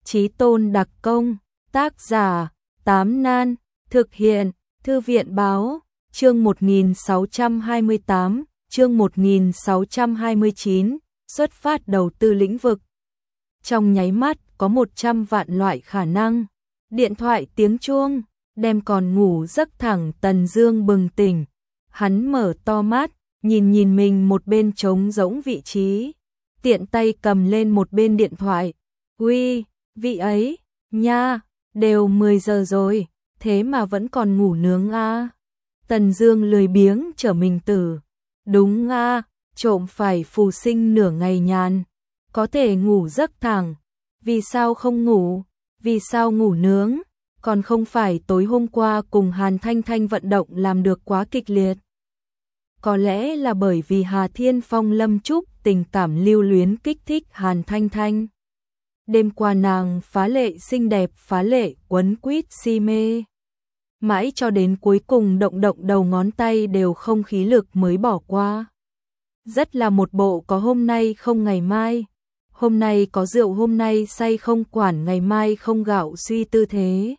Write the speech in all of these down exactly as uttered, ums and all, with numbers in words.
Chí tôn đặc công, tác giả, Tám Nan, thực hiện, Thư viện báo, chương một nghìn sáu trăm hai mươi tám, chương một nghìn sáu trăm hai mươi chín, xuất phát đầu tư lĩnh vực. Trong nháy mắt có một trăm vạn loại khả năng. Điện thoại tiếng chuông, đem còn ngủ giấc thẳng Tần Dương bừng tỉnh. Hắn mở to mắt, nhìn nhìn mình một bên trống rỗng vị trí, tiện tay cầm lên một bên điện thoại. Uy, vị ấy, nha, đều mười giờ rồi, thế mà vẫn còn ngủ nướng a. Tần Dương lười biếng trở mình tử. Đúng a, trộm phải phù sinh nửa ngày nhàn, có thể ngủ giấc thẳng. Vì sao không ngủ? Vì sao ngủ nướng? Còn không phải tối hôm qua cùng Hàn Thanh Thanh vận động làm được quá kịch liệt. Có lẽ là bởi vì Hà Thiên Phong Lâm Trúc tình cảm lưu luyến kích thích Hàn Thanh Thanh. Đêm qua nàng phá lệ xinh đẹp, phá lệ quấn quýt si mê. Mãi cho đến cuối cùng động động đầu ngón tay đều không khí lực mới bỏ qua. Rất là một bộ có hôm nay không ngày mai. Hôm nay có rượu hôm nay say không quản ngày mai không gạo suy tư thế.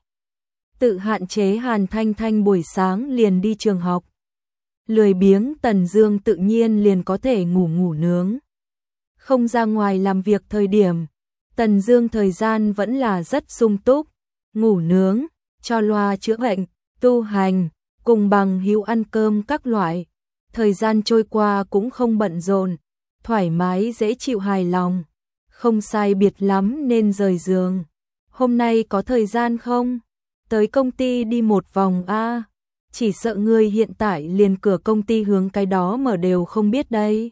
Tự hạn chế Hàn Thanh Thanh buổi sáng liền đi trường học. Lười biếng Tần Dương tự nhiên liền có thể ngủ ngủ nướng. Không ra ngoài làm việc thời điểm, Tần Dương thời gian vẫn là rất sung túc, ngủ nướng, cho loa chữa bệnh, tu hành, cùng bằng hữu ăn cơm các loại. Thời gian trôi qua cũng không bận rộn, thoải mái dễ chịu hài lòng, không sai biệt lắm nên rời giường. Hôm nay có thời gian không? Tới công ty đi một vòng a. Chỉ sợ ngươi hiện tại liền cửa công ty hướng cái đó mở đều không biết đây.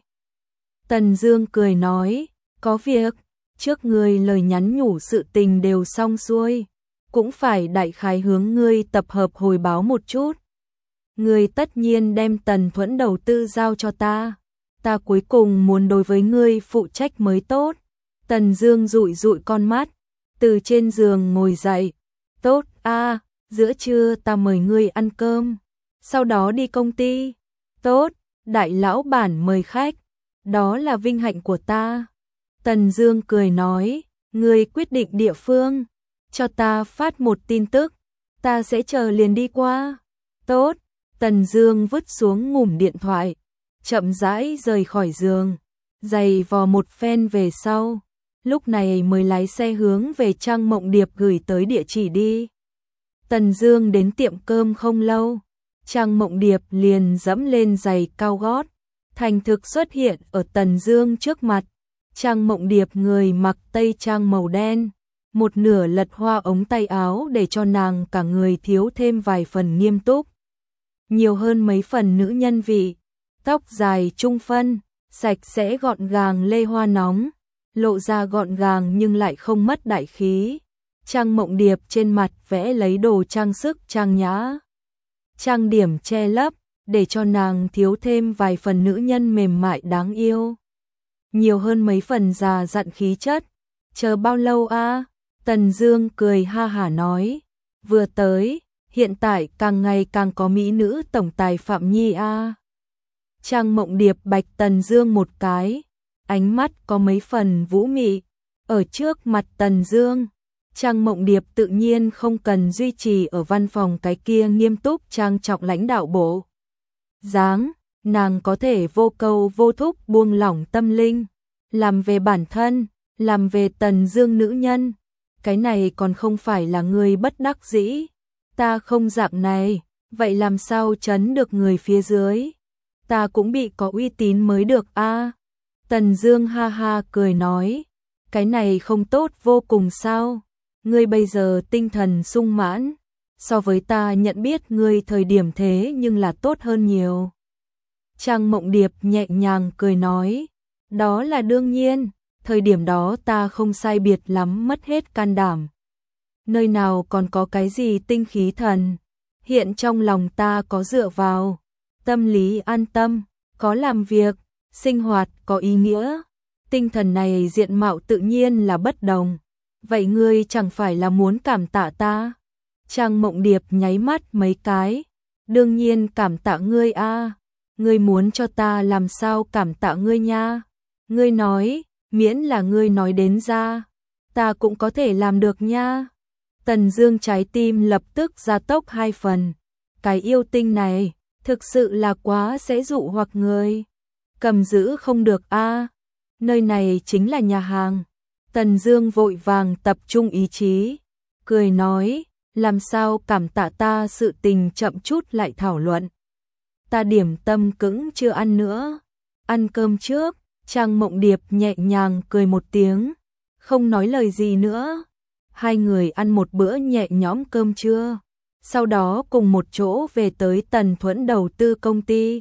Tần Dương cười nói, có việc, trước ngươi lời nhắn nhủ sự tình đều xong xuôi, cũng phải đại khái hướng ngươi tập hợp hồi báo một chút. Ngươi tất nhiên đem Tần Thuẫn đầu tư giao cho ta, ta cuối cùng muốn đối với ngươi phụ trách mới tốt. Tần Dương dụi dụi con mắt, từ trên giường ngồi dậy. Tốt a, giữa trưa ta mời ngươi ăn cơm, sau đó đi công ty. Tốt, đại lão bản mời khách, đó là vinh hạnh của ta. Tần Dương cười nói, ngươi quyết định địa phương, cho ta phát một tin tức, ta sẽ chờ liền đi qua. Tốt, Tần Dương vứt xuống ngủm điện thoại, chậm rãi rời khỏi giường, giày vò một phen về sau, lúc này mới lái xe hướng về Trang Mộng Điệp gửi tới địa chỉ đi. Tần Dương đến tiệm cơm không lâu, Trang Mộng Điệp liền dẫm lên giày cao gót, thành thực xuất hiện ở Tần Dương trước mặt. Trang Mộng Điệp người mặc tây trang màu đen, một nửa lật hoa ống tay áo để cho nàng cả người thiếu thêm vài phần nghiêm túc, nhiều hơn mấy phần nữ nhân vị. Tóc dài trung phân, sạch sẽ gọn gàng lê hoa nóng, lộ ra gọn gàng nhưng lại không mất đại khí. Trang Mộng Điệp trên mặt vẽ lấy đồ trang sức trang nhã, trang điểm che lấp, để cho nàng thiếu thêm vài phần nữ nhân mềm mại đáng yêu, nhiều hơn mấy phần già dặn khí chất. Chờ bao lâu a? Tần Dương cười ha hả nói, vừa tới, hiện tại càng ngày càng có mỹ nữ tổng tài Phạm Nhi a. Trang Mộng Điệp bạch Tần Dương một cái, ánh mắt có mấy phần vũ mị. Ở trước mặt Tần Dương, Trang Mộng Điệp tự nhiên không cần duy trì ở văn phòng cái kia nghiêm túc trang trọng lãnh đạo bộ dáng, nàng có thể vô câu vô thúc buông lỏng tâm linh, làm về bản thân, làm về Tần Dương nữ nhân. Cái này còn không phải là người bất đắc dĩ. Ta không dạng này, vậy làm sao chấn được người phía dưới? Ta cũng bị có uy tín mới được a. Tần Dương ha ha cười nói, cái này không tốt vô cùng sao? Ngươi bây giờ tinh thần sung mãn, so với ta nhận biết ngươi thời điểm thế nhưng là tốt hơn nhiều. Trang Mộng Điệp nhẹ nhàng cười nói, đó là đương nhiên, thời điểm đó ta không sai biệt lắm mất hết can đảm. Nơi nào còn có cái gì tinh khí thần, hiện trong lòng ta có dựa vào, tâm lý an tâm, có làm việc, sinh hoạt có ý nghĩa. Tinh thần này diện mạo tự nhiên là bất đồng. Vậy ngươi chẳng phải là muốn cảm tạ ta? Trang Mộng Điệp nháy mắt mấy cái, đương nhiên cảm tạ ngươi a. Ngươi muốn cho ta làm sao cảm tạ ngươi nha? Ngươi nói, miễn là ngươi nói đến ra. ta cũng có thể làm được nha. Tần Dương trái tim lập tức gia tốc hai phần. Cái yêu tinh này, thực sự là quá sẽ dụ hoặc người. Cầm giữ không được a. Nơi này chính là nhà hàng. Tần Dương vội vàng tập trung ý chí, cười nói, làm sao cảm tạ ta, sự tình chậm chút lại thảo luận. Ta điểm tâm cứng chưa ăn nữa, ăn cơm trước. Trang Mộng Điệp nhẹ nhàng cười một tiếng, không nói lời gì nữa. Hai người ăn một bữa nhẹ nhõm cơm trưa, sau đó cùng một chỗ về tới Tần Thuẫn đầu tư công ty.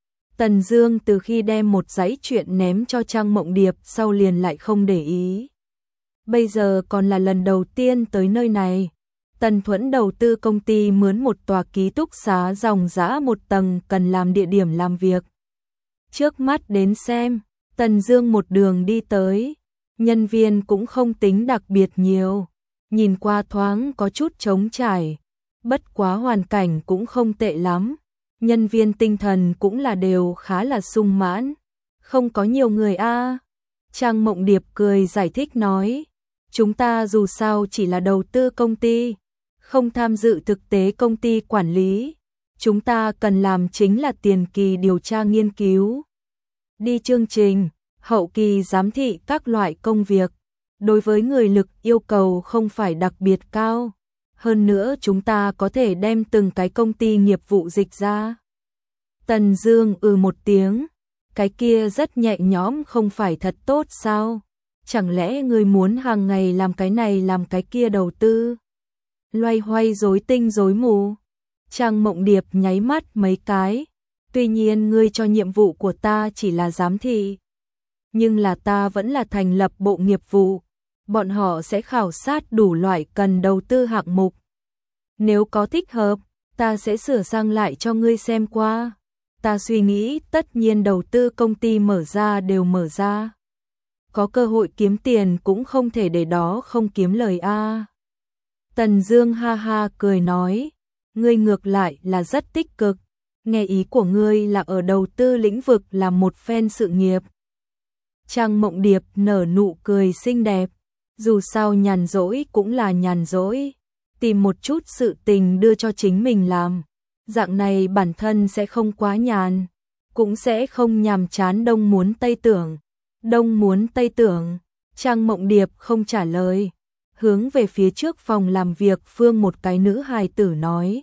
Tần Dương từ khi đem một dãy chuyện ném cho Trang Mộng Điệp sau liền lại không để ý. Bây giờ còn là lần đầu tiên tới nơi này. Tần Thuẫn đầu tư công ty mướn một tòa ký túc xá ròng rã một tầng cần làm địa điểm làm việc. Trước mắt đến xem, Tần Dương một đường đi tới, nhân viên cũng không tính đặc biệt nhiều, nhìn qua thoáng có chút trống trải, bất quá hoàn cảnh cũng không tệ lắm, nhân viên tinh thần cũng là đều khá là sung mãn, không có nhiều người a. Trang Mộng Điệp cười giải thích nói, chúng ta dù sao chỉ là đầu tư công ty, không tham dự thực tế công ty quản lý, chúng ta cần làm chính là tiền kỳ điều tra nghiên cứu, đi chương trình, hậu kỳ giám thị các loại công việc. Đối với người lực yêu cầu không phải đặc biệt cao. Hơn nữa chúng ta có thể đem từng cái công ty nghiệp vụ dịch ra. Tần Dương ừ một tiếng, cái kia rất nhẹ nhõm không phải thật tốt sao? Chẳng lẽ ngươi muốn hàng ngày làm cái này làm cái kia đầu tư? Loay hoay rối tinh rối mù. Trang Mộng Điệp nháy mắt mấy cái. Tuy nhiên ngươi cho nhiệm vụ của ta chỉ là giám thị, nhưng là ta vẫn là thành lập bộ nghiệp vụ, bọn họ sẽ khảo sát đủ loại cần đầu tư hạng mục. Nếu có thích hợp, ta sẽ sửa sang lại cho ngươi xem qua. Ta suy nghĩ tất nhiên đầu tư công ty mở ra đều mở ra. Có cơ hội kiếm tiền cũng không thể để đó không kiếm lời a. Tần Dương ha ha cười nói, ngươi ngược lại là rất tích cực, nghe ý của ngươi là ở đầu tư lĩnh vực làm một phen sự nghiệp. Trang Mộng Điệp nở nụ cười xinh đẹp, dù sao nhàn rỗi cũng là nhàn rỗi, tìm một chút sự tình đưa cho chính mình làm, dạng này bản thân sẽ không quá nhàn, cũng sẽ không nhàm chán đông muốn tây tưởng. Đông muốn tây tưởng, Trang Mộng Điệp không trả lời, hướng về phía trước phòng làm việc phương một cái nữ hài tử nói,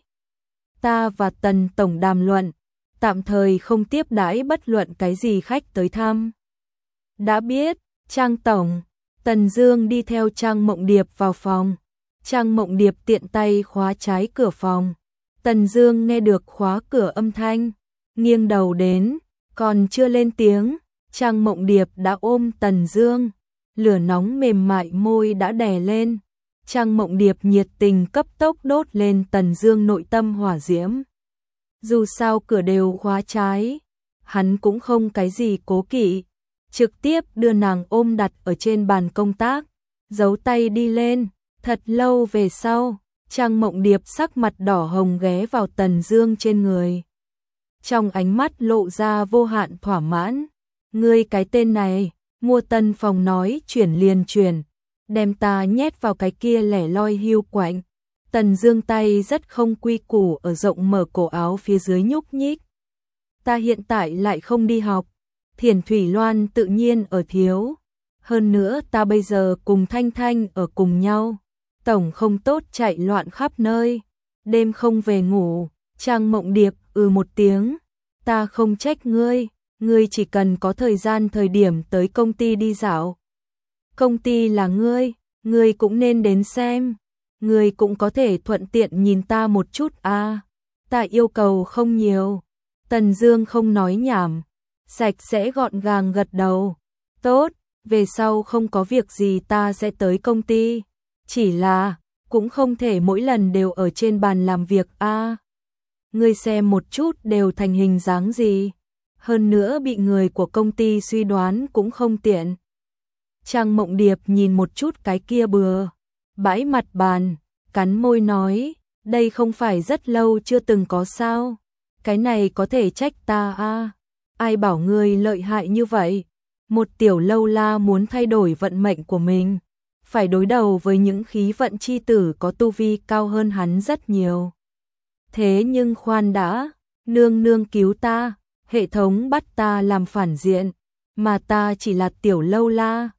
ta và Tần tổng đàm luận, tạm thời không tiếp đãi bất luận cái gì khách tới thăm. Đã biết, Trang tổng. Tần Dương đi theo Trang Mộng Điệp vào phòng. Trang Mộng Điệp tiện tay khóa trái cửa phòng. Tần Dương nghe được khóa cửa âm thanh, nghiêng đầu đến, còn chưa lên tiếng, Trang Mộng Điệp đã ôm Tần Dương, lửa nóng mềm mại môi đã đè lên. Trang Mộng Điệp nhiệt tình cấp tốc đốt lên Tần Dương nội tâm hỏa diễm. Dù sao cửa đều khóa trái, hắn cũng không cái gì cố kỵ, trực tiếp đưa nàng ôm đặt ở trên bàn công tác, giấu tay đi lên. Thật lâu về sau, Trang Mộng Điệp sắc mặt đỏ hồng ghé vào Tần Dương trên người. Trong ánh mắt lộ ra vô hạn thỏa mãn. Ngươi cái tên này, mua tân phòng nói chuyển liền chuyển, đem ta nhét vào cái kia lẻ loi hiu quạnh. Tần Dương tay rất không quy củ ở rộng mở cổ áo phía dưới nhúc nhích. Ta hiện tại lại không đi học, Thiền Thủy Loan tự nhiên ở thiếu. Hơn nữa ta bây giờ cùng Thanh Thanh ở cùng nhau, tổng không tốt chạy loạn khắp nơi, đêm không về ngủ. Trang Mộng Điệp ừ một tiếng, ta không trách ngươi, ngươi chỉ cần có thời gian thời điểm tới công ty đi dạo. Công ty là ngươi, ngươi cũng nên đến xem, ngươi cũng có thể thuận tiện nhìn ta một chút a. À, ta yêu cầu không nhiều. Tần Dương không nói nhảm, sạch sẽ gọn gàng gật đầu. Tốt, về sau không có việc gì ta sẽ tới công ty, chỉ là cũng không thể mỗi lần đều ở trên bàn làm việc a. À, ngươi xem một chút đều thành hình dáng gì, hơn nữa bị người của công ty suy đoán cũng không tiện. Trang Mộng Điệp nhìn một chút cái kia bừa bãi mặt bàn, cắn môi nói, đây không phải rất lâu chưa từng có sao, cái này có thể trách ta a. À, ai bảo ngươi lợi hại như vậy, một tiểu lâu la muốn thay đổi vận mệnh của mình, phải đối đầu với những khí vận chi tử có tu vi cao hơn hắn rất nhiều. Thế nhưng khoan đã, nương nương cứu ta, hệ thống bắt ta làm phản diện, mà ta chỉ là tiểu lâu la,